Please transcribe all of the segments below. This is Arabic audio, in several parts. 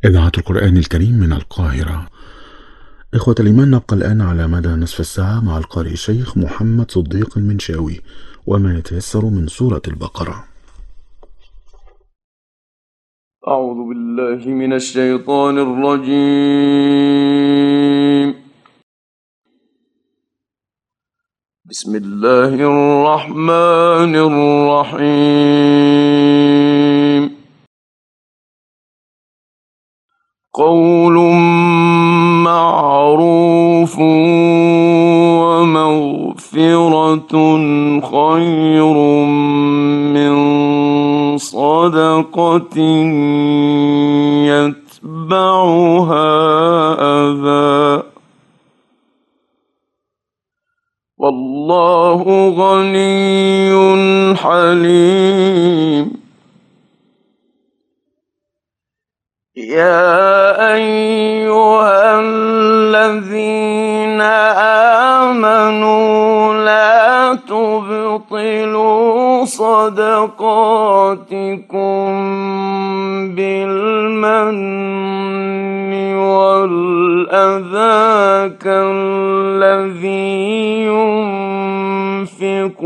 إذاعة القرآن الكريم من القاهرة. إخوة الإيمان، نبقى الآن على مدى نصف الساعة مع القارئ الشيخ محمد صديق المنشاوي وما يتيسر من سورة البقرة. أعوذ بالله من الشيطان الرجيم. بسم الله الرحمن الرحيم. قول معروف ومغفرة خير من صدقة يتبعها أذى، والله غني حليم. يا أيها الذين آمنوا لا تبطلوا صدقاتكم بالمن والأذى كالذي ينفق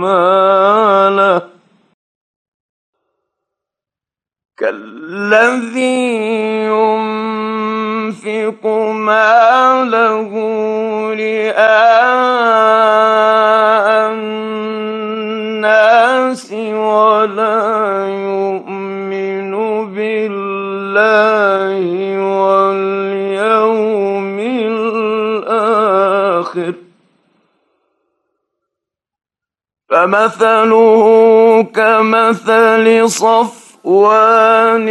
ماله رئاء الناس ولا يؤمن بالله واليوم الآخر، فمثله كمثل صفوان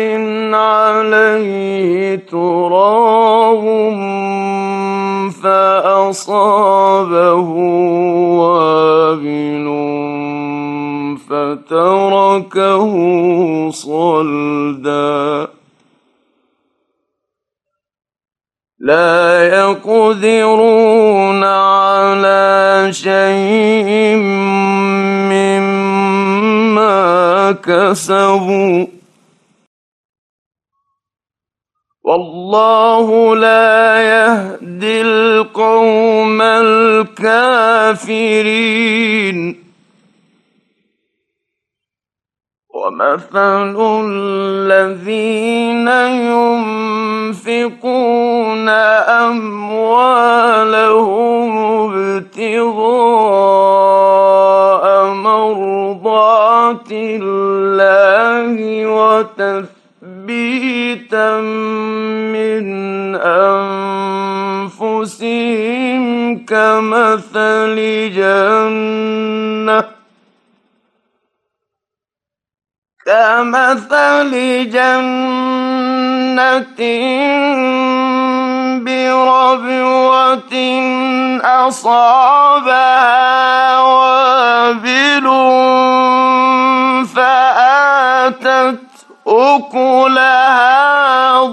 عليه تراب فأصابه وابل فتركه صلدا، لا يقدرون على شيء مما كسبوا، والله لا يهدي القوم الكافرين. ومثل الذين ينفقون أموالهم ابتغاء مرضات الله وتثبيتا من أنفسهم كمثل جنة بربوة أصابها وابل فآتت أكلها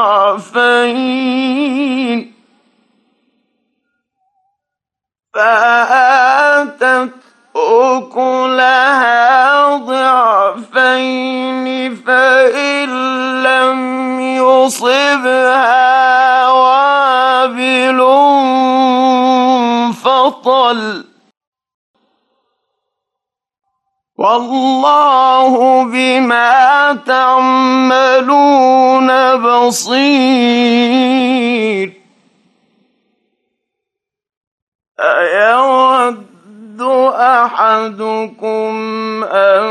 ضعفين فإن لم يصبها وابل فطل، والله بما تعملون بصير. أيود أحدكم أن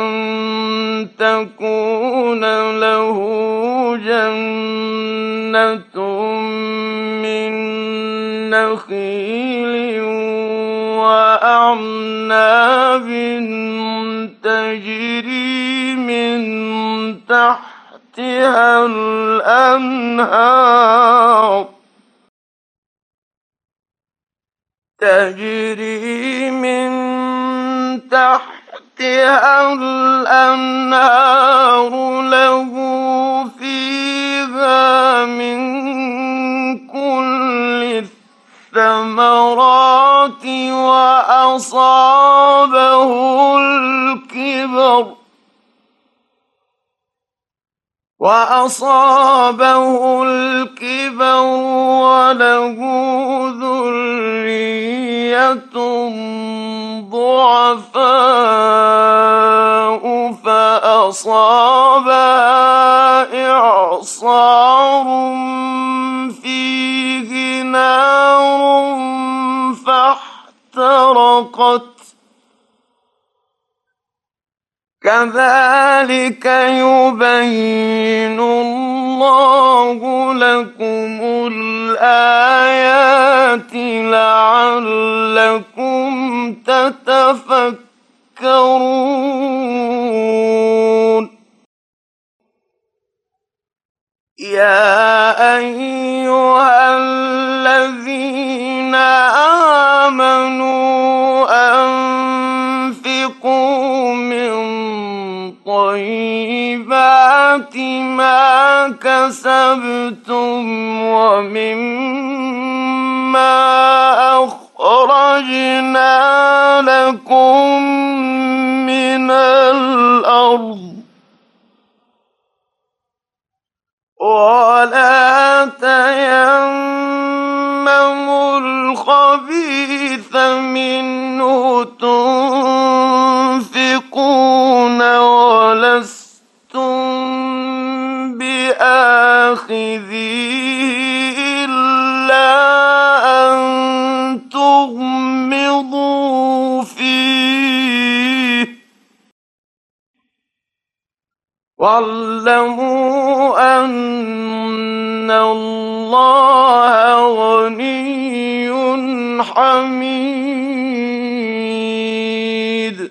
تكون له جنة من نخيل وأعناب تجري من تحتها الأنهار له فيها من كل الثمرات وأصابه كِبَرٌ وَلَهُ ذُرِّيَّةٌ ضُعَفَاءُ فَأَصَابَهَا إِعْصَارٌ فِيهِ نَارٌ فَاحْتَرَقَتْ ۗ كَذَٰلِكَ يُبَيِّنُ اللَّهُ لَكُمُ الْآيَاتِ لَعَلَّكُمْ تَتَفَكَّرُونَ يَا أَيُّهَا الَّذِينَ آمَنُوا أَنفِقُوا مِن طَيِّبَاتِ مَا كَسَبْتُمْ وَمِمَّا أَخْرَجْنَا لَكُم مِّنَ الْأَرْضِ ۖ وَلَا تَيَمَّمُوا الْخَبِيثَ مِنْهُ تُنفِقُونَ وَلَسْتُم بِآخِذِيهِ إِلَّا أَن تُغْمِضُوا فِيهِ ۚ وَاعْلَمُوا أَنَّ اللَّهَ غَنِيٌّ حَمِيدٌ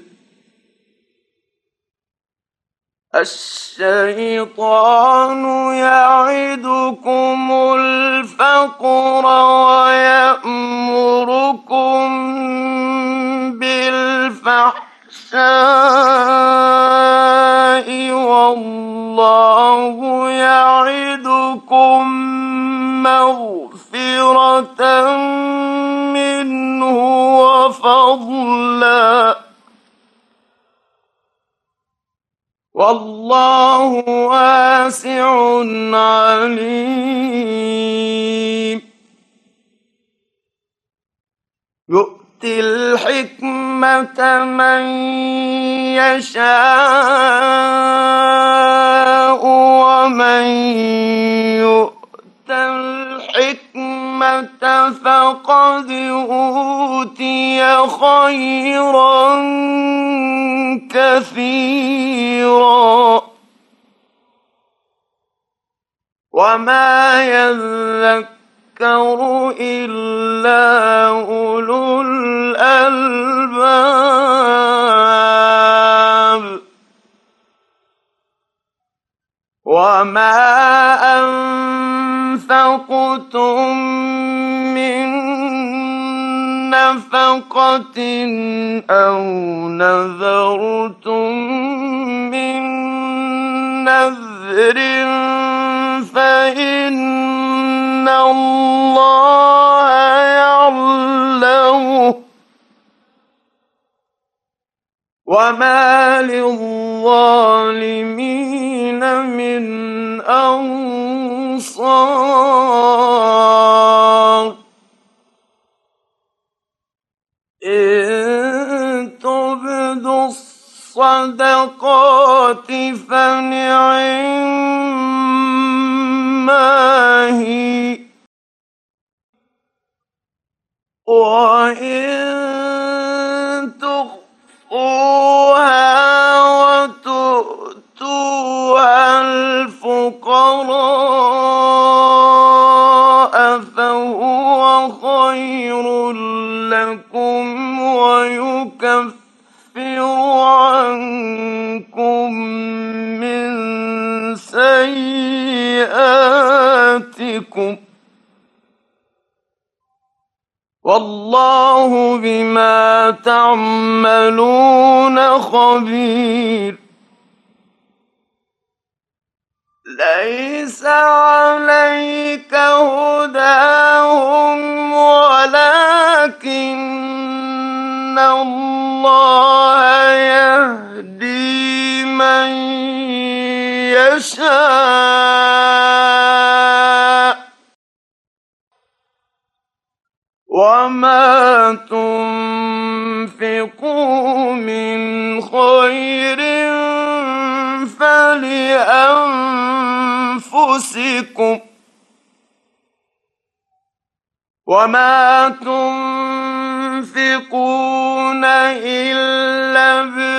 الشَّيْطَانُ يَعِدُكُمُ الْفَقْرَ وَيَأْمُرُكُم بِالْفَحْشَاءِ ۖ وَاللَّهُ يَعِدُكُم مَّغْفِرَةً مِّنْهُ وَفَضْلًا ۗ وَاللَّهُ وَاسِعٌ عَلِيمٌ يُؤْتِي الْحِكْمَةَ مَن يَشَاءُ ۚ وَمَن يُؤْتَ الْحِكْمَةَ فَقَدْ أُوتِيَ خَيْرًا كَثِيرًا ۗ وَمَا يَذَّكَّرُ إِلَّا أُولُو الْأَلْبَابِ وَمَا أَنفَقْتُم مِّن نَّفَقَةٍ أَوْ نَذَرْتُم مِّن نَّذْرٍ فَإِنَّ اللَّهَ يَعْلَمُهُ ۗ وَمَا لِلظَّالِمِينَ مِنْ أَنصَارٍ إِن تُبْدُوا الصَّدَقَاتِ فَنِعِمَّا هِيَ ۖ وَإِن تُخْفُوهَا وَتُؤْتُوهَا الْفُقَرَاءَ فَهُوَ خَيْرٌ لَّكُمْ وَيُكَفِّرُ عَنكُم مِّن سَيِّئَاتِكُمْ ۗ وَاللَّهُ بِمَا تَعْمَلُونَ خَبِيرٌ لَيْسَ عَلَيْكَ هُدَاهُمْ وَلَٰكِنَّ اللَّهَ يَهْدِي مَن يَشَاءُ وما تنفقوا من خير فلأنفسكم وما تنفقون إلا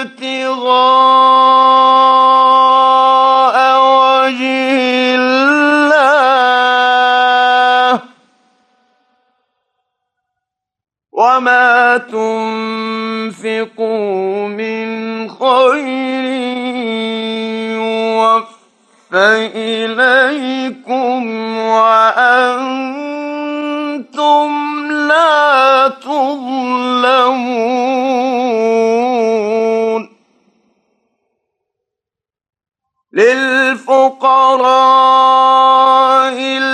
ابتغاء وجه الله وما تنفقوا من خير يوفى إليكم وأنتم لا تظلمون للفقراء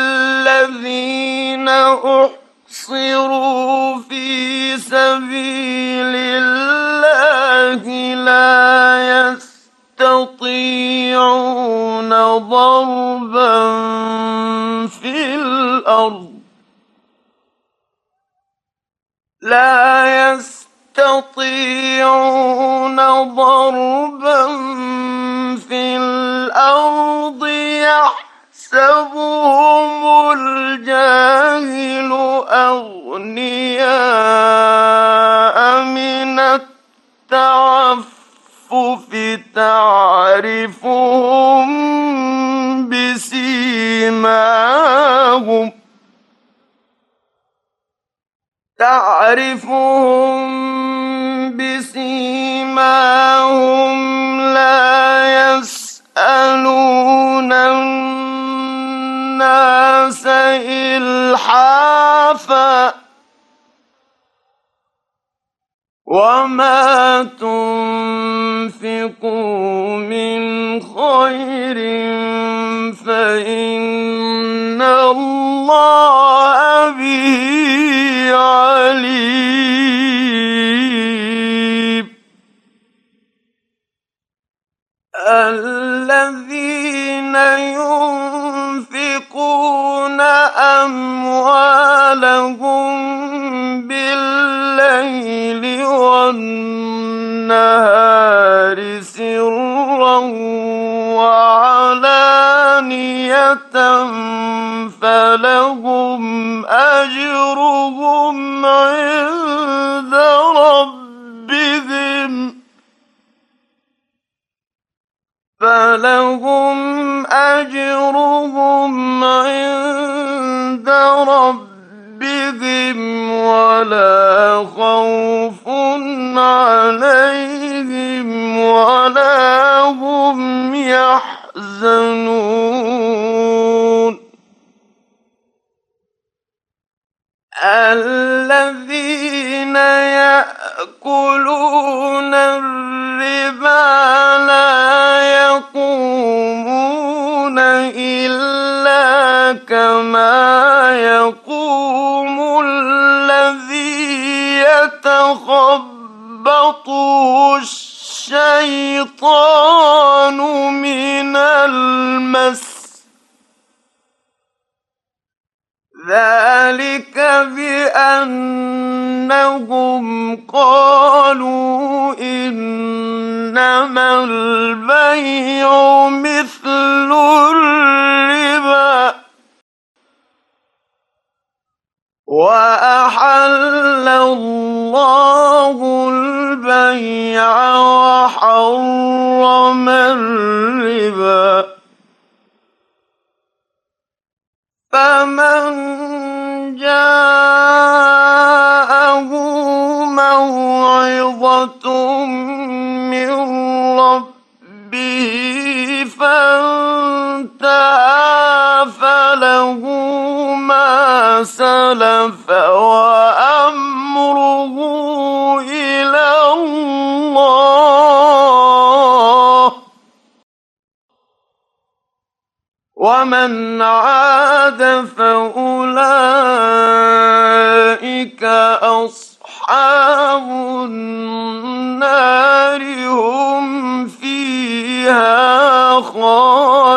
الذين أحصروا في سبيل الله لا يستطيعون ضربا في الأرض يحسبهم الجاهل أغنياء من التعفف تعرفهم بسيماهم لا يسألون الناس إلحافا وما تنفقوا من خير فإن الله به عليم الذين ينفقون أموالهم بالليل والنهار سرا وعلانية فلهم أجرهم عند ربهم ولا خوف عليهم ولا هم يحزنون الذين يأكلون الربا لا يقومون إلا كما يقوم الذي يتخبطه الشيطان من المس ذلك بأنهم قالوا إنما البيع مثل الربا وأحل الله البيع وحرم الربا فمن جاءه موعظة من ربه فانتهى فله ما سلف وأمره إلى الله ومن عاد فأولئك أصحاب النار هم فيها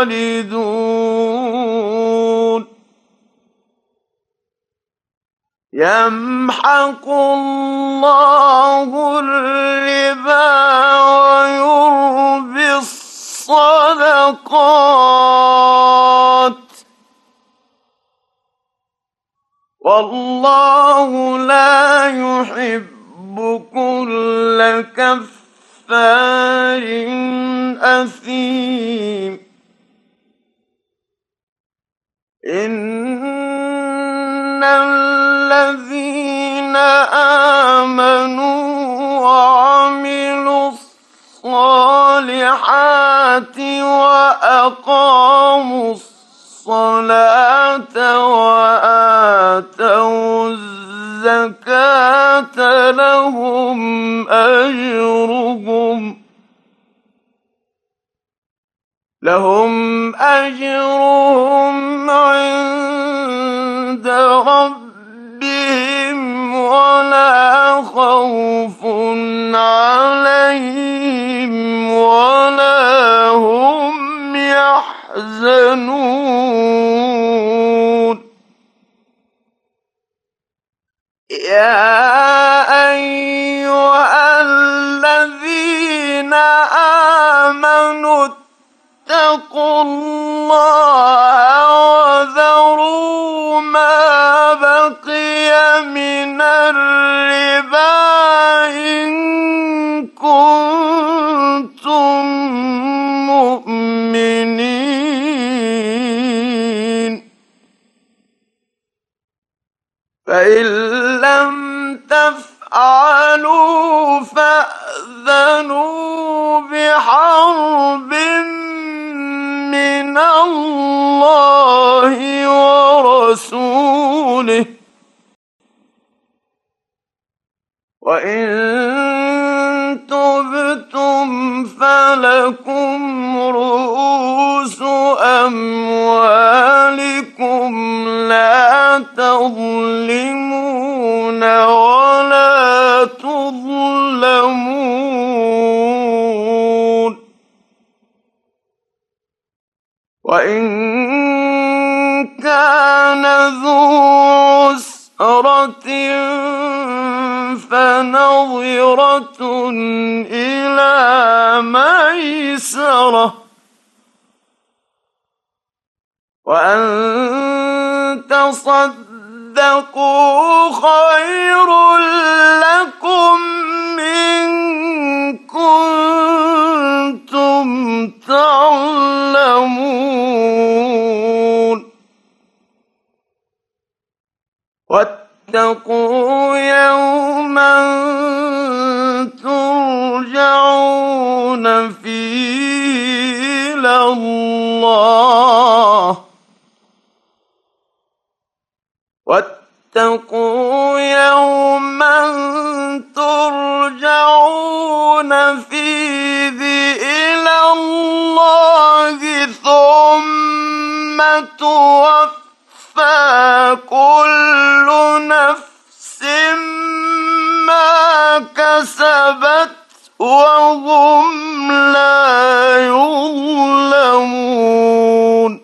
خالدون يمحق الله الربا ويربي الصدقات والله لا يحب كل كفار أثيم إن الذين آمنوا وعملوا الصالحات وأقاموا الصلاة وآتوا الزكاة لهم أجرهم عند ربهم ولا خوف عليهم ولا هم يحزنون يا أيها الذين آمنوا اتقوا الله وذروا ما بقي من الربا إن كنتم مؤمنين فإن لم تفعلوا فأذنوا بحرب من الله ورسوله وإن تبتم فلكم رؤوس أموالكم لا تظلمون ولا تظلمون وإن كان ذو عسرة فنظرة إلى ميسرة وأن تصدقوا خير لكم إن كنتم تعلمون واتقوا يوما ترجعون فيه إلى الله واتقوا يوما ترجعون فيه إلى الله ثم توفى كل نفس ما كسبت وهم لا يظلمون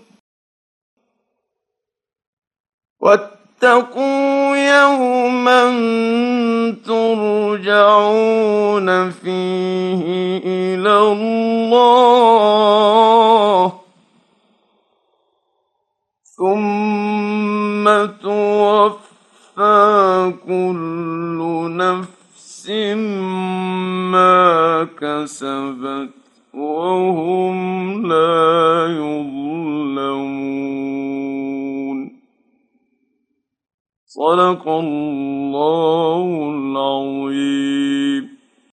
واتقوا يوما ترجعون فيه إلى الله ثم توفى كل نفس ما كسبت وهم لا يظلمون صدق الله العظيم.